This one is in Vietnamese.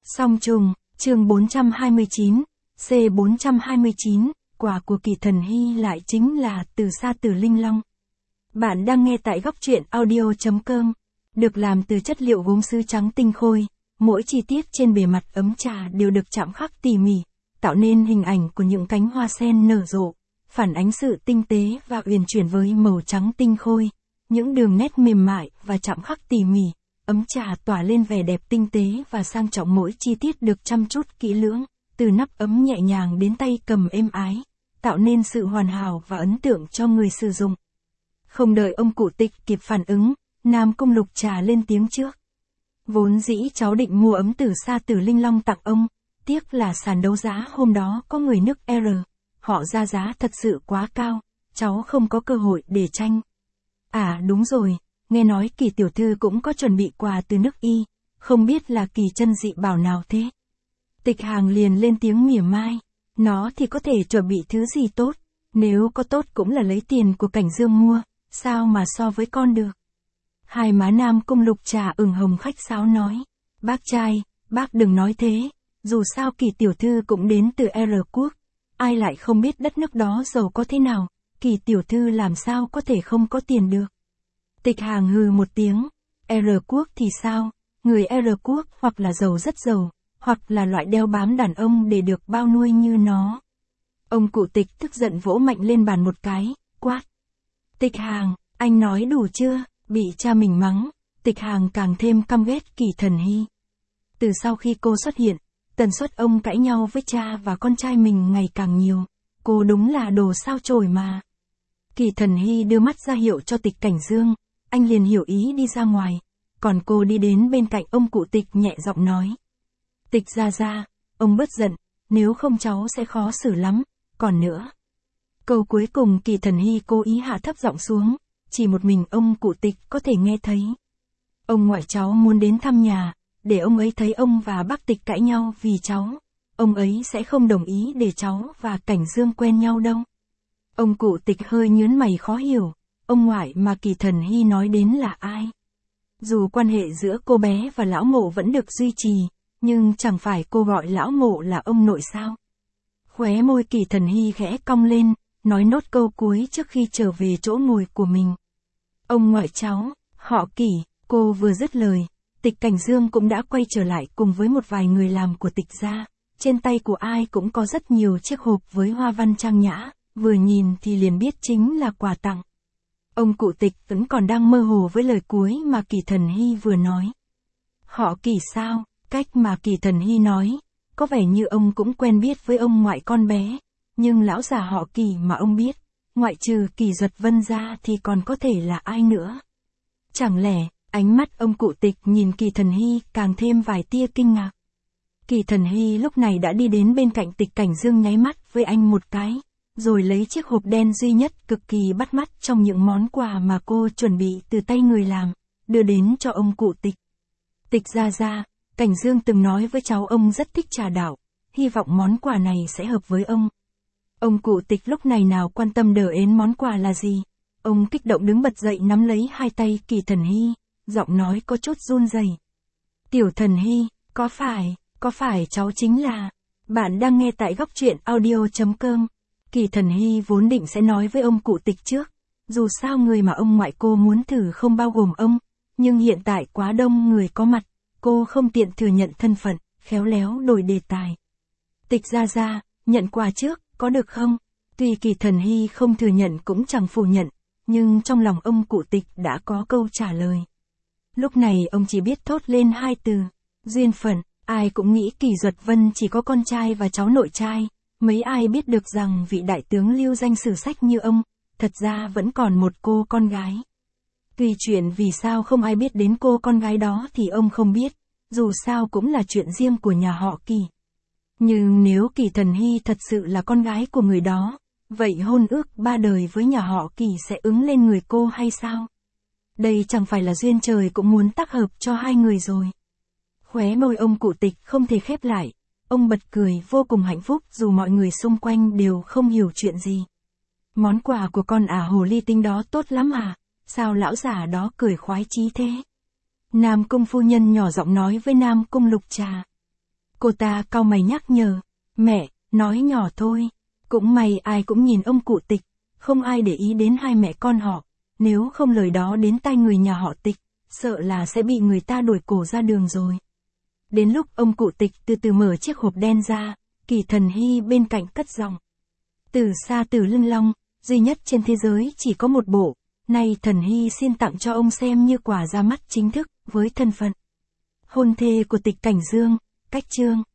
Song trùng, chương 429, C429, quà của Kỳ Thần Hy lại chính là Từ Sa Tử Linh Long. Bạn đang nghe tại góc truyện audio.com, được làm từ chất liệu gốm sứ trắng tinh khôi, mỗi chi tiết trên bề mặt ấm trà đều được chạm khắc tỉ mỉ, tạo nên hình ảnh của những cánh hoa sen nở rộ, phản ánh sự tinh tế và uyển chuyển với màu trắng tinh khôi, những đường nét mềm mại và chạm khắc tỉ mỉ. Ấm trà tỏa lên vẻ đẹp tinh tế và sang trọng, mỗi chi tiết được chăm chút kỹ lưỡng, từ nắp ấm nhẹ nhàng đến tay cầm êm ái, tạo nên sự hoàn hảo và ấn tượng cho người sử dụng. Không đợi ông cụ Tịch kịp phản ứng, Nam Cung Lục Trà lên tiếng trước. Vốn dĩ cháu định mua ấm Từ Sa Tử Linh Long tặng ông, tiếc là sàn đấu giá hôm đó có người nước R, họ ra giá thật sự quá cao, cháu không có cơ hội để tranh. À đúng rồi. Nghe nói Kỳ tiểu thư cũng có chuẩn bị quà từ nước Y, không biết là kỳ chân dị bảo nào thế? Tịch Hàng liền lên tiếng mỉa mai, nó thì có thể chuẩn bị thứ gì tốt, nếu có tốt cũng là lấy tiền của Cảnh Dương mua, sao mà so với con được? Hai má Nam Cung Lục Trà ửng hồng khách sáo nói, bác trai, bác đừng nói thế, dù sao Kỳ tiểu thư cũng đến từ R quốc, ai lại không biết đất nước đó giàu có thế nào, Kỳ tiểu thư làm sao có thể không có tiền được? Tịch Hàng hừ một tiếng, R quốc thì sao, người R quốc hoặc là giàu rất giàu, hoặc là loại đeo bám đàn ông để được bao nuôi như nó. Ông cụ Tịch tức giận vỗ mạnh lên bàn một cái, quát. Tịch Hàng, anh nói đủ chưa? Bị cha mình mắng, Tịch Hàng càng thêm căm ghét Kỳ Thần Hy. Từ sau khi cô xuất hiện, tần suất ông cãi nhau với cha và con trai mình ngày càng nhiều, cô đúng là đồ sao chổi mà. Kỳ Thần Hy đưa mắt ra hiệu cho Tịch Cảnh Dương, anh liền hiểu ý đi ra ngoài, còn cô đi đến bên cạnh ông cụ Tịch nhẹ giọng nói. Tịch ra, ông bớt giận, nếu không cháu sẽ khó xử lắm, còn nữa. Câu cuối cùng Kỳ Thần Hy cố ý hạ thấp giọng xuống, chỉ một mình ông cụ Tịch có thể nghe thấy. Ông ngoại cháu muốn đến thăm nhà, để ông ấy thấy ông và bác Tịch cãi nhau vì cháu, ông ấy sẽ không đồng ý để cháu và Cảnh Dương quen nhau đâu. Ông cụ Tịch hơi nhướng mày khó hiểu. Ông ngoại mà Kỳ Thần Hy nói đến là ai? Dù quan hệ giữa cô bé và lão mộ vẫn được duy trì, nhưng chẳng phải cô gọi lão mộ là ông nội sao? Khóe môi Kỳ Thần Hy khẽ cong lên, nói nốt câu cuối trước khi trở về chỗ ngồi của mình. Ông ngoại cháu, họ Kỳ, cô vừa dứt lời, Tịch Cảnh Dương cũng đã quay trở lại cùng với một vài người làm của Tịch gia, trên tay của ai cũng có rất nhiều chiếc hộp với hoa văn trang nhã, vừa nhìn thì liền biết chính là quà tặng. Ông cụ Tịch vẫn còn đang mơ hồ với lời cuối mà Kỳ Thần Hy vừa nói. Họ Kỳ sao? Cách mà Kỳ Thần Hy nói, có vẻ như ông cũng quen biết với ông ngoại con bé, nhưng lão già họ Kỳ mà ông biết, ngoại trừ Kỳ Duật Vân ra thì còn có thể là ai nữa? Chẳng lẽ, ánh mắt ông cụ Tịch nhìn Kỳ Thần Hy càng thêm vài tia kinh ngạc. Kỳ Thần Hy lúc này đã đi đến bên cạnh Tịch Cảnh Dương nháy mắt với anh một cái, rồi lấy chiếc hộp đen duy nhất cực kỳ bắt mắt trong những món quà mà cô chuẩn bị từ tay người làm, đưa đến cho ông cụ Tịch. Tịch ra, Cảnh Dương từng nói với cháu ông rất thích trà đạo, hy vọng món quà này sẽ hợp với ông. Ông cụ Tịch lúc này nào quan tâm đờ ến món quà là gì, ông kích động đứng bật dậy nắm lấy hai tay Kỳ Thần Hy, giọng nói có chút run rẩy. Tiểu Thần Hy, có phải cháu chính là... Bạn đang nghe tại góc truyện audio.com. Kỳ Thần Hy vốn định sẽ nói với ông cụ Tịch trước, dù sao người mà ông ngoại cô muốn thử không bao gồm ông, nhưng hiện tại quá đông người có mặt, cô không tiện thừa nhận thân phận, khéo léo đổi đề tài. Tịch ra, nhận quà trước, có được không? Tuy Kỳ Thần Hy không thừa nhận cũng chẳng phủ nhận, nhưng trong lòng ông cụ Tịch đã có câu trả lời. Lúc này ông chỉ biết thốt lên hai từ, duyên phận, ai cũng nghĩ Kỳ Duật Vân chỉ có con trai và cháu nội trai. Mấy ai biết được rằng vị đại tướng lưu danh sử sách như ông, thật ra vẫn còn một cô con gái. Tuy chuyện vì sao không ai biết đến cô con gái đó thì ông không biết, dù sao cũng là chuyện riêng của nhà họ Kỳ. Nhưng nếu Kỳ Thần Hy thật sự là con gái của người đó, vậy hôn ước 3 đời với nhà họ Kỳ sẽ ứng lên người cô hay sao? Đây chẳng phải là duyên trời cũng muốn tác hợp cho hai người rồi. Khóe môi ông cụ Tịch không thể khép lại. Ông bật cười vô cùng hạnh phúc dù mọi người xung quanh đều không hiểu chuyện gì. Món quà của con hồ ly tinh đó tốt lắm à? Sao lão già đó cười khoái chí thế? Nam Cung phu nhân nhỏ giọng nói với Nam Cung Lục Trà. Cô ta cau mày nhắc nhở. Mẹ, nói nhỏ thôi. Cũng may ai cũng nhìn ông cụ Tịch, không ai để ý đến hai mẹ con họ. Nếu không lời đó đến tai người nhà họ Tịch, sợ là sẽ bị người ta đuổi cổ ra đường rồi. Đến lúc ông cụ Tịch từ từ mở chiếc hộp đen ra, Kỳ Thần Hy bên cạnh cất giọng. Từ Sa Tử Linh Long, duy nhất trên thế giới chỉ có một bộ, nay Thần Hy xin tặng cho ông xem như quà ra mắt chính thức, với thân phận hôn thê của Tịch Cảnh Dương, cách chương.